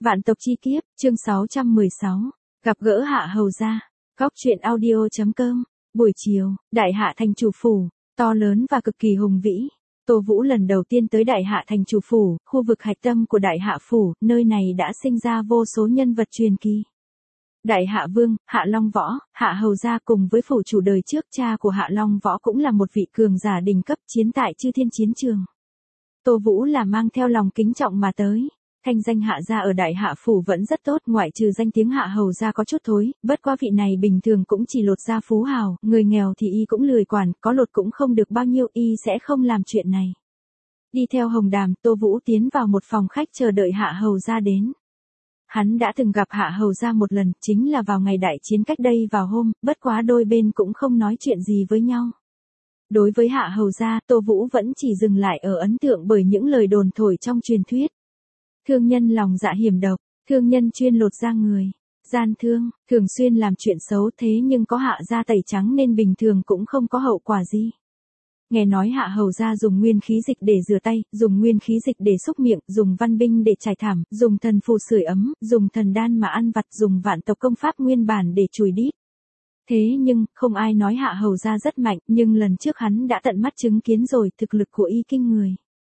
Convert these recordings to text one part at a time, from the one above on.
Vạn tộc chi kiếp, chương 616. Gặp gỡ Hạ Hầu gia. Góc truyện audio.com. Buổi chiều, Đại Hạ thành chủ phủ, to lớn và cực kỳ hùng vĩ. Tô Vũ lần đầu tiên tới Đại Hạ thành chủ phủ, khu vực hạch tâm của Đại Hạ phủ, nơi này đã sinh ra vô số nhân vật truyền kỳ. Đại Hạ Vương, Hạ Long Võ, Hạ Hầu gia cùng với phủ chủ đời trước cha của Hạ Long Võ cũng là một vị cường giả đỉnh cấp chiến tại Chư Thiên chiến trường. Tô Vũ là mang theo lòng kính trọng mà tới. Thanh danh Hạ gia ở Đại Hạ phủ vẫn rất tốt, ngoại trừ danh tiếng Hạ Hầu gia có chút thối, bất quá vị này bình thường cũng chỉ lột da phú hào, người nghèo thì y cũng lười quản, có lột cũng không được bao nhiêu, y sẽ không làm chuyện này. Đi theo Hồng Đàm, Tô Vũ tiến vào một phòng khách chờ đợi Hạ Hầu gia đến. Hắn đã từng gặp Hạ Hầu gia một lần, chính là vào ngày đại chiến cách đây vào hôm, bất quá đôi bên cũng không nói chuyện gì với nhau. Đối với Hạ Hầu gia, Tô Vũ vẫn chỉ dừng lại ở ấn tượng bởi những lời đồn thổi trong truyền thuyết. Thương nhân lòng dạ hiểm độc, thương nhân chuyên lột da người, gian thương, thường xuyên làm chuyện xấu, thế nhưng có Hạ gia tẩy trắng nên bình thường cũng không có hậu quả gì. Nghe nói Hạ Hầu gia dùng nguyên khí dịch để rửa tay, dùng nguyên khí dịch để xúc miệng, dùng văn binh để trải thảm, dùng thần phù sưởi ấm, dùng thần đan mà ăn vặt, dùng vạn tộc công pháp nguyên bản để chùi đít. Thế nhưng, không ai nói Hạ Hầu gia rất mạnh, nhưng lần trước hắn đã tận mắt chứng kiến rồi, thực lực của y kinh người.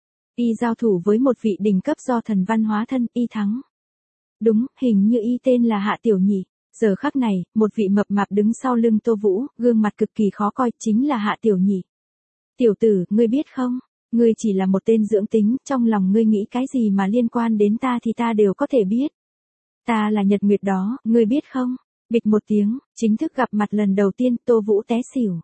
Y giao thủ với một vị đỉnh cấp do thần văn hóa thân, y thắng. Đúng, hình như y tên là Hạ Tiểu Nhị. Giờ khắc này, một vị mập mạp đứng sau lưng Tô Vũ, gương mặt cực kỳ khó coi, chính là Hạ Tiểu Nhị. Tiểu tử, ngươi biết không? Ngươi chỉ là một tên dưỡng tính, trong lòng ngươi nghĩ cái gì mà liên quan đến ta thì ta đều có thể biết. Ta là Nhật Nguyệt đó, ngươi biết không? Bịch một tiếng, chính thức gặp mặt lần đầu tiên, Tô Vũ té xỉu.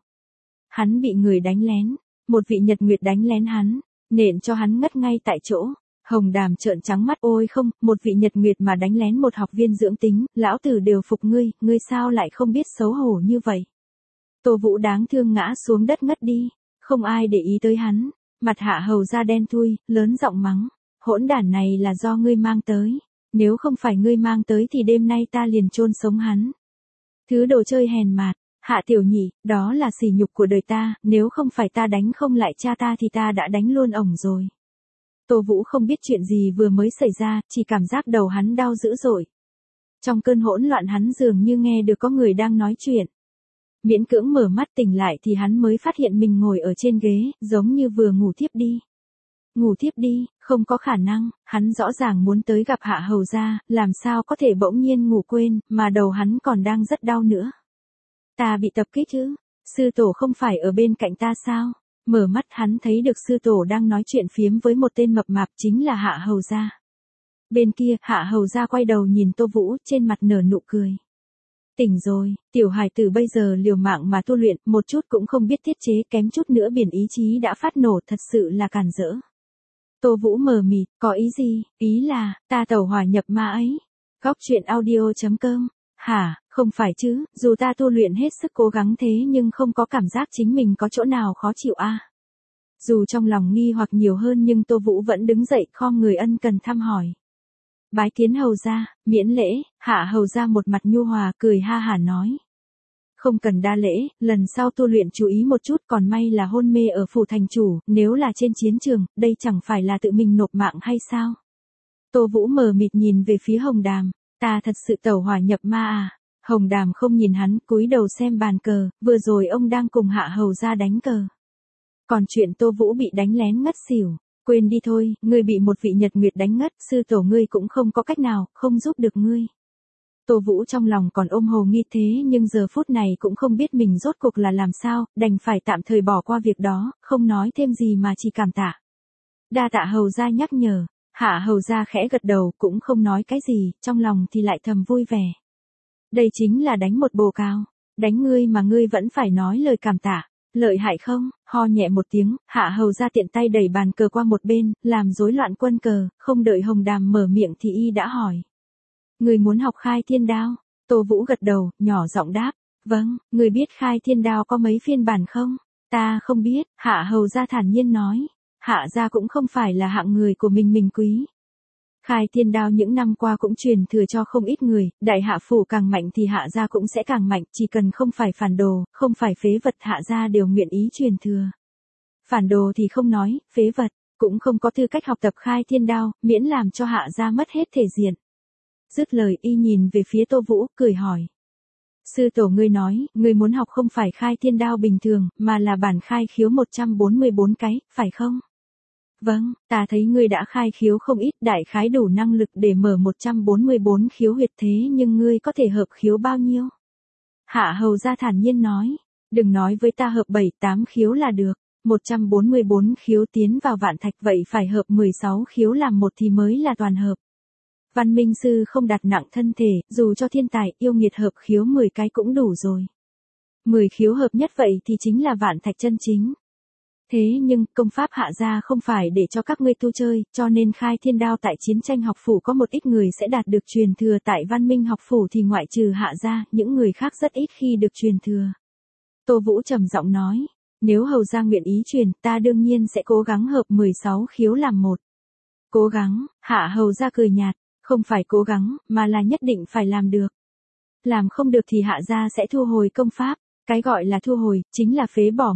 Hắn bị người đánh lén, một vị Nhật Nguyệt đánh lén hắn, nện cho hắn ngất ngay tại chỗ. Hồng Đàm trợn trắng mắt, ôi không, một vị Nhật Nguyệt mà đánh lén một học viên dưỡng tính, lão tử đều phục ngươi, ngươi sao lại không biết xấu hổ như vậy. Tô Vũ đáng thương ngã xuống đất ngất đi, không ai để ý tới hắn, mặt Hạ Hầu gia đen thui, lớn giọng mắng, hỗn đản này là do ngươi mang tới, nếu không phải ngươi mang tới thì đêm nay ta liền chôn sống hắn. Thứ đồ chơi hèn mạt. Hạ Tiểu Nhị, đó là sỉ nhục của đời ta, nếu không phải ta đánh không lại cha ta thì ta đã đánh luôn ổng rồi. Tô Vũ không biết chuyện gì vừa mới xảy ra, chỉ cảm giác đầu hắn đau dữ dội. Trong cơn hỗn loạn hắn dường như nghe được có người đang nói chuyện. Miễn cưỡng mở mắt tỉnh lại thì hắn mới phát hiện mình ngồi ở trên ghế, giống như vừa ngủ thiếp đi. Ngủ thiếp đi, không có khả năng, hắn rõ ràng muốn tới gặp Hạ Hầu gia, làm sao có thể bỗng nhiên ngủ quên, mà đầu hắn còn đang rất đau nữa. Ta bị tập kích chứ? Sư tổ không phải ở bên cạnh ta sao? Mở mắt hắn thấy được sư tổ đang nói chuyện phiếm với một tên mập mạp, chính là Hạ Hầu gia. Bên kia, Hạ Hầu gia quay đầu nhìn Tô Vũ, trên mặt nở nụ cười. Tỉnh rồi, tiểu hài tử bây giờ liều mạng mà tu luyện, một chút cũng không biết tiết chế, kém chút nữa biển ý chí đã phát nổ, thật sự là càn rỡ. Tô Vũ mờ mịt, có ý gì? Ý là, ta tẩu hỏa nhập ma ấy. Góc truyện audio.com. Hả, không phải chứ, dù ta tu luyện hết sức cố gắng thế nhưng không có cảm giác chính mình có chỗ nào khó chịu a. Dù trong lòng nghi hoặc nhiều hơn nhưng Tô Vũ vẫn đứng dậy khom người ân cần thăm hỏi. Bái kiến hầu gia, miễn lễ. Hạ Hầu gia một mặt nhu hòa cười ha hả nói. Không cần đa lễ, lần sau tu luyện chú ý một chút, còn may là hôn mê ở phủ thành chủ, nếu là trên chiến trường, đây chẳng phải là tự mình nộp mạng hay sao? Tô Vũ mờ mịt nhìn về phía Hồng Đàm. Ta thật sự tẩu hỏa nhập ma à? Hồng Đàm không nhìn hắn, cúi đầu xem bàn cờ, vừa rồi ông đang cùng Hạ Hầu gia đánh cờ. Còn chuyện Tô Vũ bị đánh lén ngất xỉu, quên đi thôi, ngươi bị một vị Nhật Nguyệt đánh ngất, sư tổ ngươi cũng không có cách nào, không giúp được ngươi. Tô Vũ trong lòng còn ôm hồ nghi thế nhưng giờ phút này cũng không biết mình rốt cuộc là làm sao, đành phải tạm thời bỏ qua việc đó, không nói thêm gì mà chỉ cảm tạ. Đa tạ Hầu gia nhắc nhở. Hạ Hầu gia khẽ gật đầu cũng không nói cái gì, trong lòng thì lại thầm vui vẻ. Đây chính là đánh một bồ cao, đánh ngươi mà ngươi vẫn phải nói lời cảm tạ, lợi hại không? Ho nhẹ một tiếng, Hạ Hầu gia tiện tay đẩy bàn cờ qua một bên, làm rối loạn quân cờ, không đợi Hồng Đàm mở miệng thì y đã hỏi. Ngươi muốn học khai thiên đao? Tô Vũ gật đầu, nhỏ giọng đáp, vâng, ngươi biết khai thiên đao có mấy phiên bản không? Ta không biết, Hạ Hầu gia thản nhiên nói. Hạ gia cũng không phải là hạng người của mình quý. Khai thiên đao những năm qua cũng truyền thừa cho không ít người, Đại Hạ phủ càng mạnh thì Hạ gia cũng sẽ càng mạnh, chỉ cần không phải phản đồ, không phải phế vật Hạ gia đều nguyện ý truyền thừa. Phản đồ thì không nói, phế vật, cũng không có tư cách học tập khai thiên đao, miễn làm cho Hạ gia mất hết thể diện. Dứt lời y nhìn về phía Tô Vũ, cười hỏi. Sư tổ ngươi nói, ngươi muốn học không phải khai thiên đao bình thường, mà là bản khai khiếu 144 cái, phải không? Vâng, ta thấy ngươi đã khai khiếu không ít, đại khái đủ năng lực để mở 144 khiếu huyệt, thế nhưng ngươi có thể hợp khiếu bao nhiêu? Hạ hầu gia thản nhiên nói, đừng nói với ta hợp 7-8 khiếu là được, 144 khiếu tiến vào vạn thạch vậy phải hợp 16 khiếu làm một thì mới là toàn hợp. Văn Minh Sư không đặt nặng thân thể, dù cho thiên tài yêu nghiệt hợp khiếu 10 cái cũng đủ rồi. 10 khiếu hợp nhất vậy thì chính là vạn thạch chân chính. Thế nhưng, công pháp hạ gia không phải để cho các ngươi tu chơi, cho nên khai thiên đao tại chiến tranh học phủ có một ít người sẽ đạt được truyền thừa, tại văn minh học phủ thì ngoại trừ hạ gia, những người khác rất ít khi được truyền thừa. Tô Vũ trầm giọng nói, nếu hầu gia nguyện ý truyền, ta đương nhiên sẽ cố gắng hợp 16 khiếu làm một. Cố gắng, hạ hầu gia cười nhạt, không phải cố gắng, mà là nhất định phải làm được. Làm không được thì hạ gia sẽ thu hồi công pháp. Cái gọi là thu hồi, chính là phế bỏ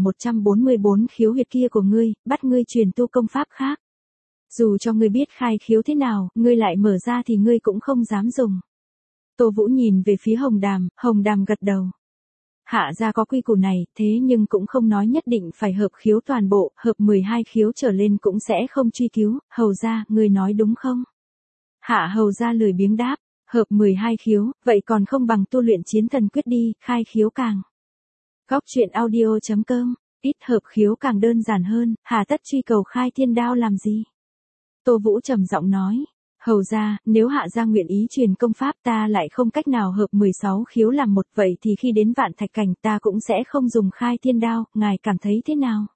144 khiếu huyệt kia của ngươi, bắt ngươi truyền tu công pháp khác. Dù cho ngươi biết khai khiếu thế nào, ngươi lại mở ra thì ngươi cũng không dám dùng. Tô Vũ nhìn về phía Hồng Đàm gật đầu. Hạ gia có quy củ này, thế nhưng cũng không nói nhất định phải hợp khiếu toàn bộ, hợp 12 khiếu trở lên cũng sẽ không truy cứu, hầu gia, ngươi nói đúng không? Hạ hầu gia lười biếng đáp, hợp 12 khiếu, vậy còn không bằng tu luyện chiến thần quyết đi, khai khiếu càng. Góc truyện audio.com, ít hợp khiếu càng đơn giản hơn, hà tất truy cầu khai thiên đao làm gì? Tô Vũ trầm giọng nói, hầu gia, nếu hạ gia nguyện ý truyền công pháp ta lại không cách nào hợp 16 khiếu làm một, vậy thì khi đến vạn thạch cảnh ta cũng sẽ không dùng khai thiên đao, ngài cảm thấy thế nào?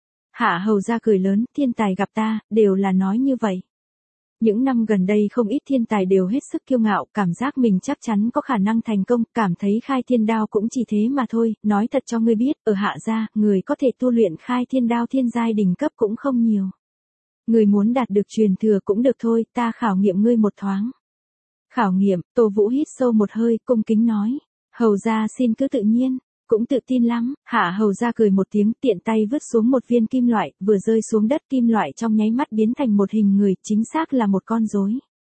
Hạ hầu gia cười lớn, thiên tài gặp ta, đều là nói như vậy. Những năm gần đây không ít thiên tài đều hết sức kiêu ngạo, cảm giác mình chắc chắn có khả năng thành công, cảm thấy khai thiên đao cũng chỉ thế mà thôi, nói thật cho ngươi biết, ở hạ gia, người có thể tu luyện khai thiên đao thiên giai đỉnh cấp cũng không nhiều. Người muốn đạt được truyền thừa cũng được thôi, ta khảo nghiệm ngươi một thoáng. Khảo nghiệm, Tô Vũ hít sâu một hơi, cung kính nói, hầu gia xin cứ tự nhiên. Cũng tự tin lắm, hạ hầu gia cười một tiếng, tiện tay vứt xuống một viên kim loại, vừa rơi xuống đất kim loại trong nháy mắt biến thành một hình người, chính xác là một con rối.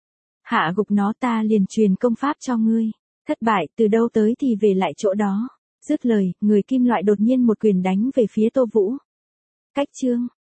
Hạ gục nó, ta liền truyền công pháp cho ngươi. Thất bại, từ đâu tới thì về lại chỗ đó. Dứt lời, người kim loại đột nhiên một quyền đánh về phía Tô Vũ. Cách chương.